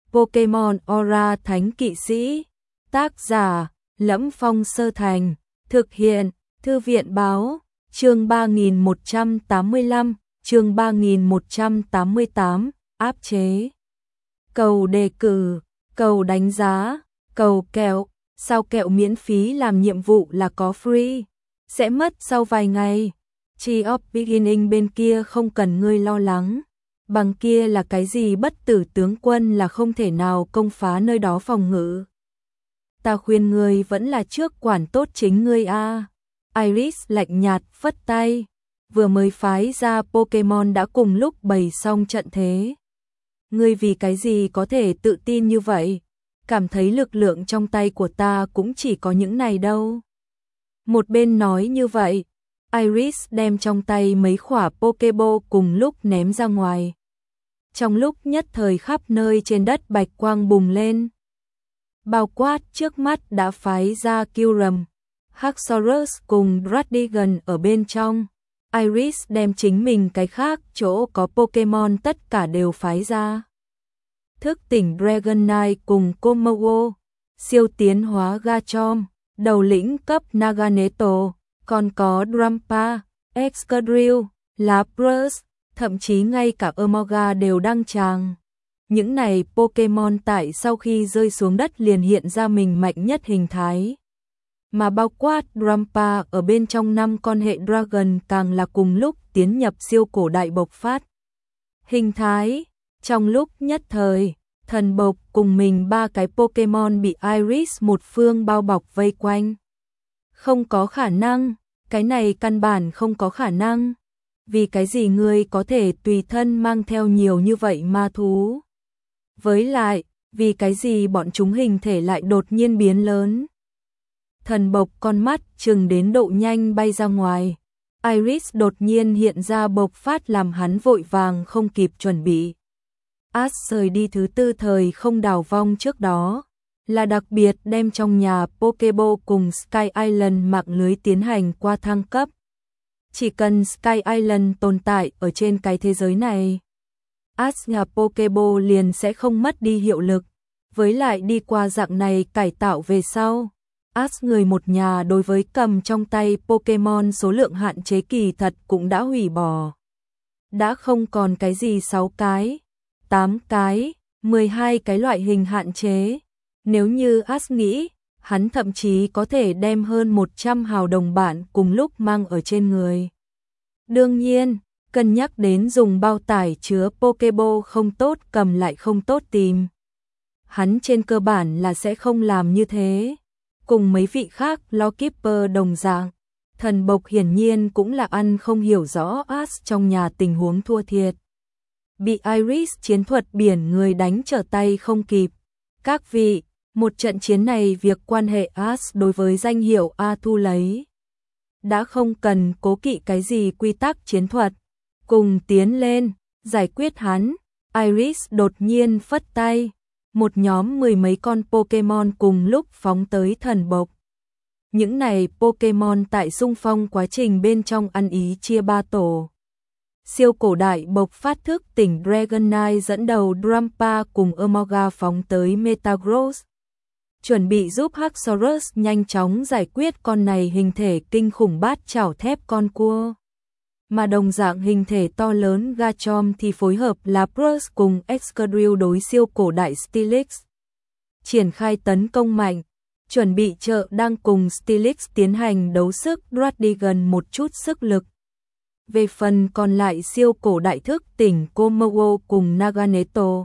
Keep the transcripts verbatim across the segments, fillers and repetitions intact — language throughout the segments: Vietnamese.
Pokemon Aura Thánh Kỵ Sĩ. Tác giả: Lẫm Phong Sơ Thành. Thực hiện: Thư viện báo. Chương ba nghìn một trăm tám mươi lăm, chương ba nghìn một trăm tám mươi tám, áp chế. Cầu đề cử, cầu đánh giá, cầu kẹo, sao kẹo miễn phí làm nhiệm vụ là có free, sẽ mất sau vài ngày. Tree of Beginning bên kia không cần ngươi lo lắng. Bằng kia là cái gì bất tử tướng quân là không thể nào công phá nơi đó phòng ngự. Ta khuyên ngươi vẫn là trước quản tốt chính ngươi a. Iris lạnh nhạt phất tay, vừa mới phái ra Pokemon đã cùng lúc bày xong trận thế. Ngươi vì cái gì có thể tự tin như vậy? Cảm thấy lực lượng trong tay của ta cũng chỉ có những này đâu. Một bên nói như vậy, Iris đem trong tay mấy khỏa Pokeball cùng lúc ném ra ngoài. Trong lúc nhất thời khắp nơi trên đất bạch quang bùng lên. Bao quát trước mắt đã phái ra Kyurem, Haxorus cùng Druddigon ở bên trong. Iris đem chính mình cái khác chỗ có Pokemon tất cả đều phái ra. Thức tỉnh Dragonite cùng Komodo, siêu tiến hóa Garchomp, đầu lĩnh cấp Naganeto, còn có Drampa, Excadrill, Lapras, thậm chí ngay cả Emolga đều đăng tràng. Những này Pokemon tại sau khi rơi xuống đất liền hiện ra mình mạnh nhất hình thái. Mà bao quát Drampa ở bên trong năm con hệ Dragon càng là cùng lúc tiến nhập siêu cổ đại bộc phát. Hình thái, trong lúc nhất thời, thần bộc cùng mình ba cái Pokemon bị Iris một phương bao bọc vây quanh. Không có khả năng, cái này căn bản không có khả năng. Vì cái gì ngươi có thể tùy thân mang theo nhiều như vậy ma thú? Với lại, vì cái gì bọn chúng hình thể lại đột nhiên biến lớn? Thần bộc con mắt chừng đến độ nhanh bay ra ngoài. Iris đột nhiên hiện ra bộc phát làm hắn vội vàng không kịp chuẩn bị. Ash rời đi thứ tư thời không đào vong trước đó, là đặc biệt đem trong nhà Pokeball cùng Sky Island mạng lưới tiến hành qua thăng cấp. Chỉ cần Sky Island tồn tại ở trên cái thế giới này, Ash nhà Pokeball liền sẽ không mất đi hiệu lực. Với lại đi qua dạng này cải tạo về sau, Ash người một nhà đối với cầm trong tay Pokemon số lượng hạn chế kỳ thật cũng đã hủy bỏ. Đã không còn cái gì sáu cái, tám cái, mười hai cái loại hình hạn chế. Nếu như Ash nghĩ, hắn thậm chí có thể đem hơn một trăm hào đồng bạn cùng lúc mang ở trên người. Đương nhiên, cân nhắc đến dùng bao tải chứa Pokeball không tốt cầm lại không tốt tìm. Hắn trên cơ bản là sẽ không làm như thế. Cùng mấy vị khác Lawkeeper đồng dạng, thần bộc hiển nhiên cũng là ăn không hiểu rõ Ash trong nhà tình huống thua thiệt. Bị Iris chiến thuật biển người đánh trở tay không kịp. Các vị, một trận chiến này việc quan hệ Ash đối với danh hiệu A thu lấy. Đã không cần cố kỵ cái gì quy tắc chiến thuật. Cùng tiến lên, giải quyết hắn. Iris đột nhiên phất tay. Một nhóm mười mấy con Pokemon cùng lúc phóng tới thần bộc. Những này Pokemon tại xung phong quá trình bên trong ăn ý chia ba tổ. Siêu cổ đại bộc phát thức tỉnh Dragonite dẫn đầu Drampa cùng Emolga phóng tới Metagross. Chuẩn bị giúp Haxorus nhanh chóng giải quyết con này hình thể kinh khủng bát chảo thép con cua. Mà đồng dạng hình thể to lớn Garchomp thì phối hợp Lapras cùng Excadrill đối siêu cổ đại Steelix. Triển khai tấn công mạnh, chuẩn bị trợ đang cùng Steelix tiến hành đấu sức Druddigon một chút sức lực. Về phần còn lại siêu cổ đại thức tỉnh Komodo cùng Naganeto.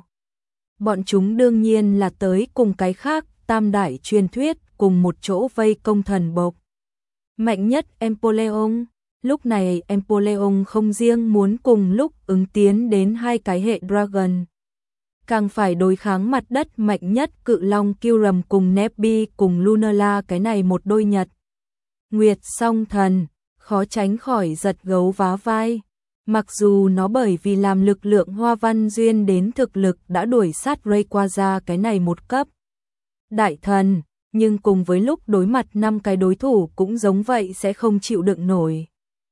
Bọn chúng đương nhiên là tới cùng cái khác tam đại truyền thuyết cùng một chỗ vây công thần bộc. Mạnh nhất Empoleon. Lúc này Empoleon không riêng muốn cùng lúc ứng tiến đến hai cái hệ Dragon. Càng phải đối kháng mặt đất mạnh nhất cự long Kyurem cùng Nebby cùng Lunala cái này một đôi nhật. Nguyệt song thần, khó tránh khỏi giật gấu vá vai. Mặc dù nó bởi vì làm lực lượng hoa văn duyên đến thực lực đã đuổi sát Rayquaza cái này một cấp. Đại thần, nhưng cùng với lúc đối mặt năm cái đối thủ cũng giống vậy sẽ không chịu đựng nổi.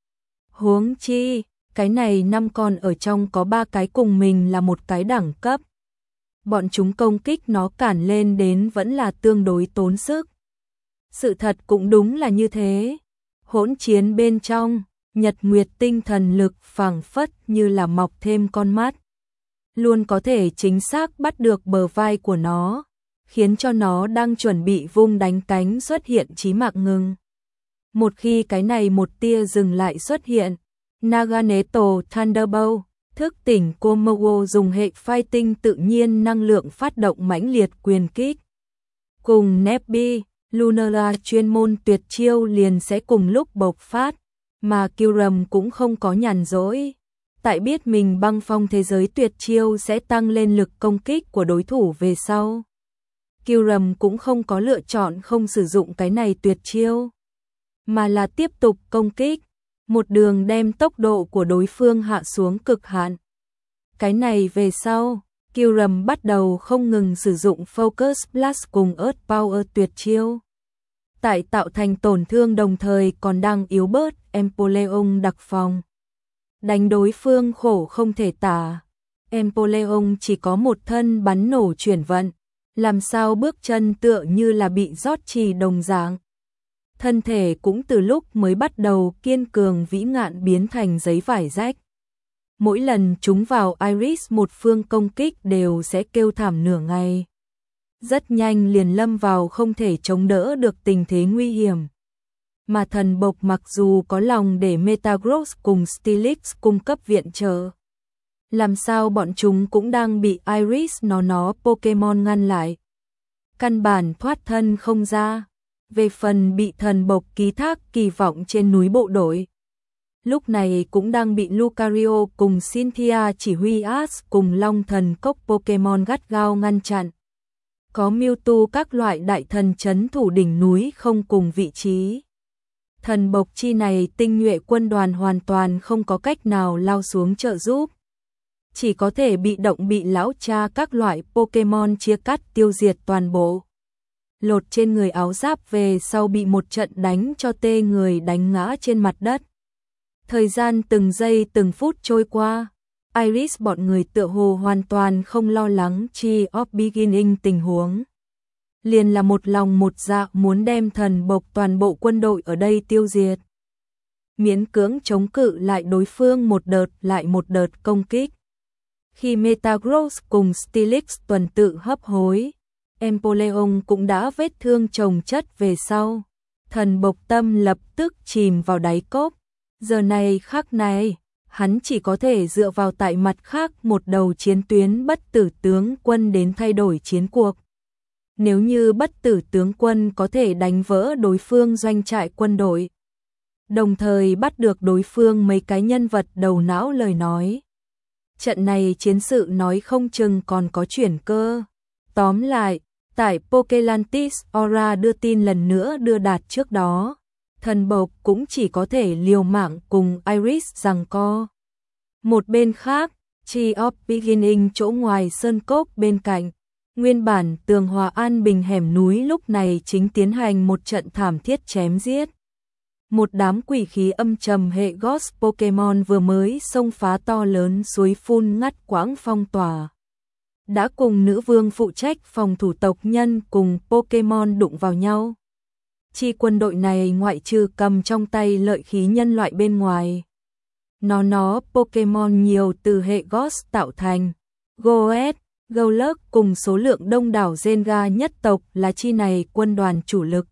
Huống chi, cái này năm con ở trong có ba cái cùng mình là một cái đẳng cấp. bọn chúng công kích nó cản lên đến vẫn là tương đối tốn sức. Sự thật cũng đúng là như thế. Hỗn chiến bên trong, Nhật Nguyệt tinh thần lực phảng phất như là mọc thêm con mắt. Luôn có thể chính xác bắt được bờ vai của nó, khiến cho nó đang chuẩn bị vung đánh cánh xuất hiện chí mạng ngừng. Một khi cái này một tia dừng lại xuất hiện, Naganeto Thunderbolt, thức tỉnh Komodo dùng hệ fighting tự nhiên năng lượng phát động mãnh liệt quyền kích. Cùng Nebby, Lunala chuyên môn tuyệt chiêu liền sẽ cùng lúc bộc phát, mà Kyurem cũng không có nhàn rỗi. Tại biết mình băng phong thế giới tuyệt chiêu sẽ tăng lên lực công kích của đối thủ về sau. Kyurem cũng không có lựa chọn không sử dụng cái này tuyệt chiêu, mà là tiếp tục công kích, một đường đem tốc độ của đối phương hạ xuống cực hạn. Cái này về sau, Kyurem bắt đầu không ngừng sử dụng Focus Blast cùng Earth Power tuyệt chiêu. Tại tạo thành tổn thương đồng thời còn đang yếu bớt Empoleon đặc phòng. Đánh đối phương khổ không thể tả. Empoleon chỉ có một thân bắn nổ chuyển vận, làm sao bước chân tựa như là bị rót trì đồng dạng. Thân thể cũng từ lúc mới bắt đầu kiên cường vĩ ngạn biến thành giấy vải rách. Mỗi lần chúng vào Iris một phương công kích đều sẽ kêu thảm nửa ngày. Rất nhanh liền lâm vào không thể chống đỡ được tình thế nguy hiểm. Mà thần bộc mặc dù có lòng để Metagross cùng Steelix cung cấp viện trợ, làm sao bọn chúng cũng đang bị Iris nó nó Pokemon ngăn lại. Căn bản thoát thân không ra. Về phần bị thần bộc ký thác kỳ vọng trên núi bộ đội, lúc này cũng đang bị Lucario cùng Cynthia chỉ huy As cùng Long thần cốc Pokemon gắt gao ngăn chặn. Có Mewtwo các loại đại thần trấn thủ đỉnh núi không cùng vị trí. Thần bộc chi này tinh nhuệ quân đoàn hoàn toàn không có cách nào lao xuống trợ giúp. Chỉ có thể bị động bị lão cha các loại Pokemon chia cắt tiêu diệt toàn bộ. Lột trên người áo giáp về sau bị một trận đánh cho tê người đánh ngã trên mặt đất. Thời gian từng giây từng phút trôi qua, Iris bọn người tựa hồ hoàn toàn không lo lắng Tree of Beginning tình huống. Liền là một lòng một dạ muốn đem thần bộc toàn bộ quân đội ở đây tiêu diệt. Miễn cưỡng chống cự lại đối phương một đợt lại một đợt công kích. Khi Metagross cùng Steelix tuần tự hấp hối, Empoleon cũng đã vết thương chồng chất về sau. Thần bộc tâm lập tức chìm vào đáy cốc. Giờ này khắc này, hắn chỉ có thể dựa vào tại mặt khác một đầu chiến tuyến bất tử tướng quân đến thay đổi chiến cuộc. Nếu như bất tử tướng quân có thể đánh vỡ đối phương doanh trại quân đội, đồng thời bắt được đối phương mấy cái nhân vật đầu não lời nói, trận này chiến sự nói không chừng còn có chuyển cơ. Tóm lại, tại Pokelantis Aura đưa tin lần nữa đưa đạt trước đó, thần bộc cũng chỉ có thể liều mạng cùng Iris giằng co. Một bên khác, Tree of Beginning chỗ ngoài sơn cốc bên cạnh, nguyên bản tường hòa an bình hẻm núi lúc này chính tiến hành một trận thảm thiết chém giết. Một đám quỷ khí âm trầm hệ Ghost Pokemon vừa mới xông phá to lớn suối phun ngắt quãng phong tỏa. Đã cùng nữ vương phụ trách phòng thủ tộc nhân cùng Pokemon đụng vào nhau. Chi quân đội này ngoại trừ cầm trong tay lợi khí nhân loại bên ngoài, nó nó Pokemon nhiều từ hệ Ghost tạo thành, Goet, Golurk cùng số lượng đông đảo Zenga nhất tộc là chi này quân đoàn chủ lực.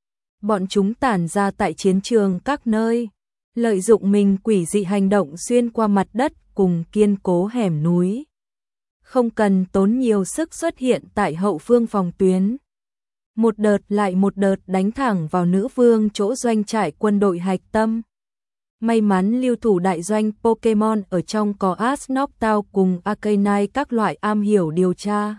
Bọn chúng tản ra tại chiến trường các nơi, lợi dụng mình quỷ dị hành động xuyên qua mặt đất cùng kiên cố hẻm núi. Không cần tốn nhiều sức xuất hiện tại hậu phương phòng tuyến. Một đợt lại một đợt đánh thẳng vào nữ vương chỗ doanh trại quân đội hạch tâm. May mắn lưu thủ đại doanh Pokemon ở trong có Ash Noctowl cùng Arcanine các loại am hiểu điều tra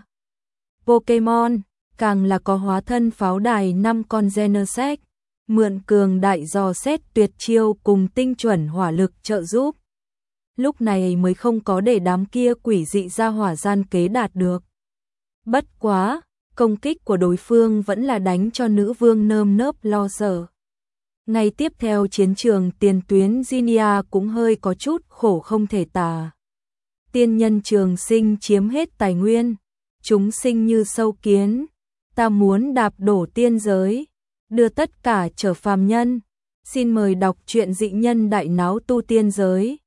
Pokemon, càng là có hóa thân pháo đài năm con Genesect, mượn cường đại dò xét tuyệt chiêu cùng tinh chuẩn hỏa lực trợ giúp. Lúc này mới không có để đám kia quỷ dị ra hỏa gian kế đạt được. Bất quá, công kích của đối phương vẫn là đánh cho nữ vương nơm nớp lo sợ. Ngày tiếp theo chiến trường tiền tuyến Zinnia cũng hơi có chút khổ không thể tả. Tiên nhân trường sinh chiếm hết tài nguyên, chúng sinh như sâu kiến, ta muốn đạp đổ tiên giới, đưa tất cả trở phàm nhân. Xin mời đọc truyện Dị Nhân Đại Náo Tu Tiên Giới.